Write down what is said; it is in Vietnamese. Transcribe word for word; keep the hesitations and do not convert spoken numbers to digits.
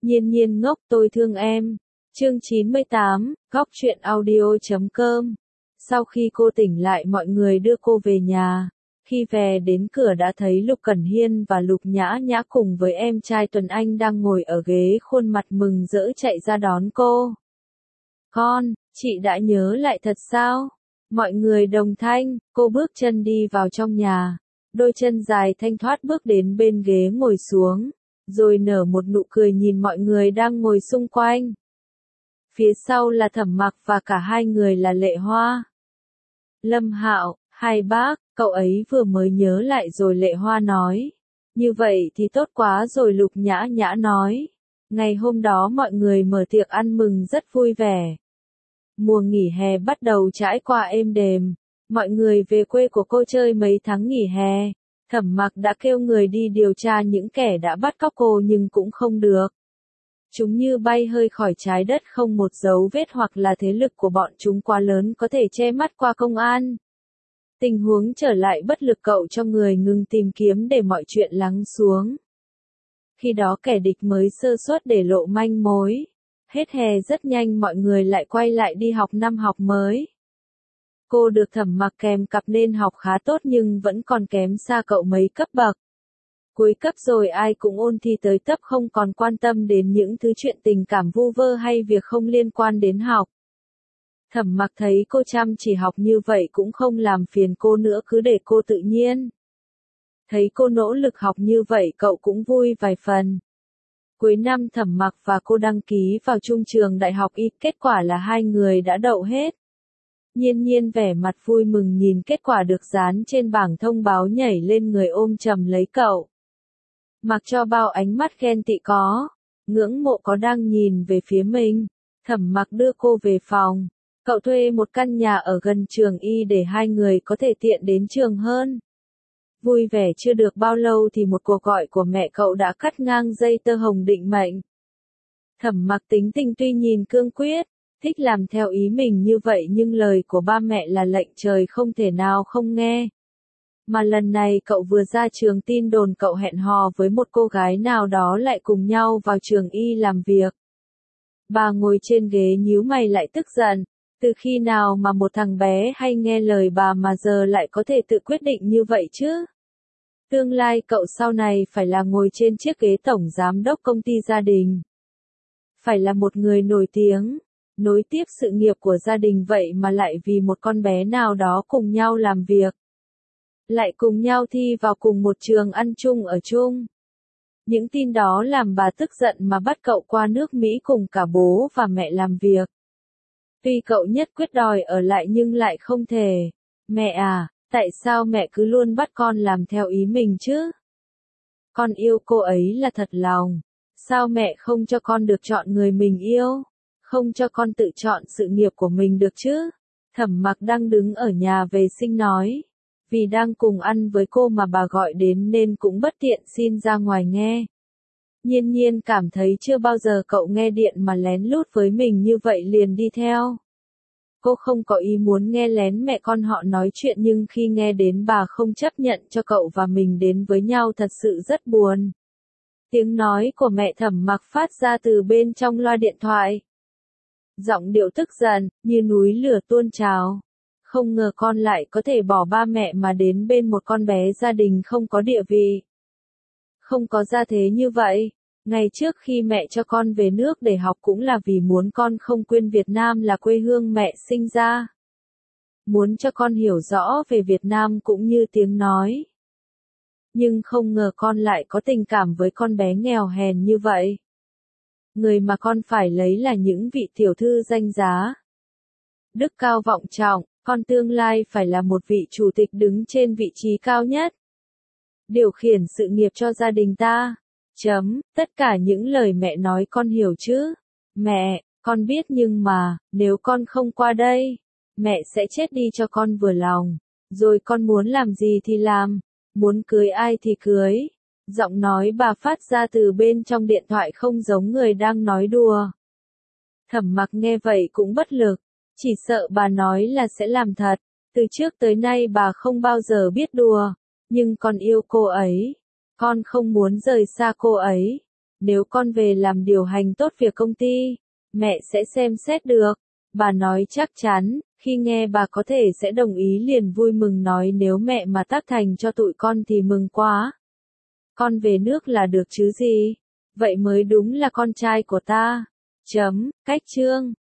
Nhiên nhiên ngốc tôi thương em. Chương chín mươi tám, góc truyện audio chấm com. Sau khi cô tỉnh lại mọi người đưa cô về nhà. Khi về đến cửa đã thấy Lục Cẩn Hiên và Lục Nhã Nhã cùng với em trai Tuấn Anh đang ngồi ở ghế, khuôn mặt mừng rỡ chạy ra đón cô. Con, chị đã nhớ lại thật sao? Mọi người đồng thanh, cô bước chân đi vào trong nhà. Đôi chân dài thanh thoát bước đến bên ghế ngồi xuống, rồi nở một nụ cười nhìn mọi người đang ngồi xung quanh. Phía sau là Thẩm Mặc và cả hai người là Lệ Hoa. Lâm Hạo, hai bác, cậu ấy vừa mới nhớ lại rồi, Lệ Hoa nói. Như vậy thì tốt quá rồi, Lục Nhã Nhã nói. Ngày hôm đó mọi người mở tiệc ăn mừng rất vui vẻ. Mùa nghỉ hè bắt đầu trải qua êm đềm. Mọi người về quê của cô chơi mấy tháng nghỉ hè. Thẩm Mặc đã kêu người đi điều tra những kẻ đã bắt cóc cô nhưng cũng không được. Chúng như bay hơi khỏi trái đất, không một dấu vết, hoặc là thế lực của bọn chúng quá lớn có thể che mắt qua công an. Tình huống trở lại bất lực, cậu cho người ngừng tìm kiếm để mọi chuyện lắng xuống. Khi đó kẻ địch mới sơ suất để lộ manh mối. Hết hè rất nhanh mọi người lại quay lại đi học năm học mới. Cô được Thẩm Mặc kèm cặp nên học khá tốt nhưng vẫn còn kém xa cậu mấy cấp bậc. Cuối cấp rồi ai cũng ôn thi tới tấp, không còn quan tâm đến những thứ chuyện tình cảm vu vơ hay việc không liên quan đến học. Thẩm Mặc thấy cô chăm chỉ học như vậy cũng không làm phiền cô nữa, cứ để cô tự nhiên. Thấy cô nỗ lực học như vậy cậu cũng vui vài phần. Cuối năm Thẩm Mặc và cô đăng ký vào chung trường đại học Y, kết quả là hai người đã đậu hết. Nhiên nhiên vẻ mặt vui mừng nhìn kết quả được dán trên bảng thông báo, nhảy lên người ôm chầm lấy cậu. Mặc cho bao ánh mắt ghen tị có, ngưỡng mộ có đang nhìn về phía mình. Thẩm Mặc đưa cô về phòng. Cậu thuê một căn nhà ở gần trường Y để hai người có thể tiện đến trường hơn. Vui vẻ chưa được bao lâu thì một cuộc gọi của mẹ cậu đã cắt ngang dây tơ hồng định mệnh. Thẩm Mặc tính tình tuy nhìn cương quyết, thích làm theo ý mình như vậy nhưng lời của ba mẹ là lệnh trời, không thể nào không nghe. Mà lần này cậu vừa ra trường tin đồn cậu hẹn hò với một cô gái nào đó lại cùng nhau vào trường Y làm việc. Bà ngồi trên ghế nhíu mày lại tức giận. Từ khi nào mà một thằng bé hay nghe lời bà mà giờ lại có thể tự quyết định như vậy chứ? Tương lai cậu sau này phải là ngồi trên chiếc ghế tổng giám đốc công ty gia đình. Phải là một người nổi tiếng, nối tiếp sự nghiệp của gia đình, vậy mà lại vì một con bé nào đó cùng nhau làm việc. Lại cùng nhau thi vào cùng một trường, ăn chung ở chung. Những tin đó làm bà tức giận mà bắt cậu qua nước Mỹ cùng cả bố và mẹ làm việc. Tuy cậu nhất quyết đòi ở lại nhưng lại không thể. Mẹ à, tại sao mẹ cứ luôn bắt con làm theo ý mình chứ? Con yêu cô ấy là thật lòng. Sao mẹ không cho con được chọn người mình yêu? Không cho con tự chọn sự nghiệp của mình được chứ? Thẩm Mặc đang đứng ở nhà vệ sinh nói. Vì đang cùng ăn với cô mà bà gọi đến nên cũng bất tiện xin ra ngoài nghe. Nhiên nhiên cảm thấy chưa bao giờ cậu nghe điện mà lén lút với mình như vậy liền đi theo. Cô không có ý muốn nghe lén mẹ con họ nói chuyện nhưng khi nghe đến bà không chấp nhận cho cậu và mình đến với nhau thật sự rất buồn. Tiếng nói của mẹ Thẩm Mặc phát ra từ bên trong loa điện thoại. Giọng điệu tức giận, như núi lửa tuôn trào. Không ngờ con lại có thể bỏ ba mẹ mà đến bên một con bé gia đình không có địa vị. Không có gia thế như vậy. Ngày trước khi mẹ cho con về nước để học cũng là vì muốn con không quên Việt Nam là quê hương mẹ sinh ra. Muốn cho con hiểu rõ về Việt Nam cũng như tiếng nói. Nhưng không ngờ con lại có tình cảm với con bé nghèo hèn như vậy. Người mà con phải lấy là những vị tiểu thư danh giá. Đức cao vọng trọng, con tương lai phải là một vị chủ tịch đứng trên vị trí cao nhất. Điều khiển sự nghiệp cho gia đình ta. Chấm, tất cả những lời mẹ nói con hiểu chứ? Mẹ, con biết nhưng mà, nếu con không qua đây, mẹ sẽ chết đi cho con vừa lòng. Rồi con muốn làm gì thì làm, muốn cưới ai thì cưới. Giọng nói bà phát ra từ bên trong điện thoại không giống người đang nói đùa. Thẩm Mặc nghe vậy cũng bất lực, chỉ sợ bà nói là sẽ làm thật. Từ trước tới nay bà không bao giờ biết đùa, nhưng con yêu cô ấy. Con không muốn rời xa cô ấy. Nếu con về làm điều hành tốt việc công ty, mẹ sẽ xem xét được. Bà nói chắc chắn, khi nghe bà có thể sẽ đồng ý liền vui mừng nói nếu mẹ mà tác thành cho tụi con thì mừng quá. Con về nước là được chứ gì? Vậy mới đúng là con trai của ta. Chấm, cách chương.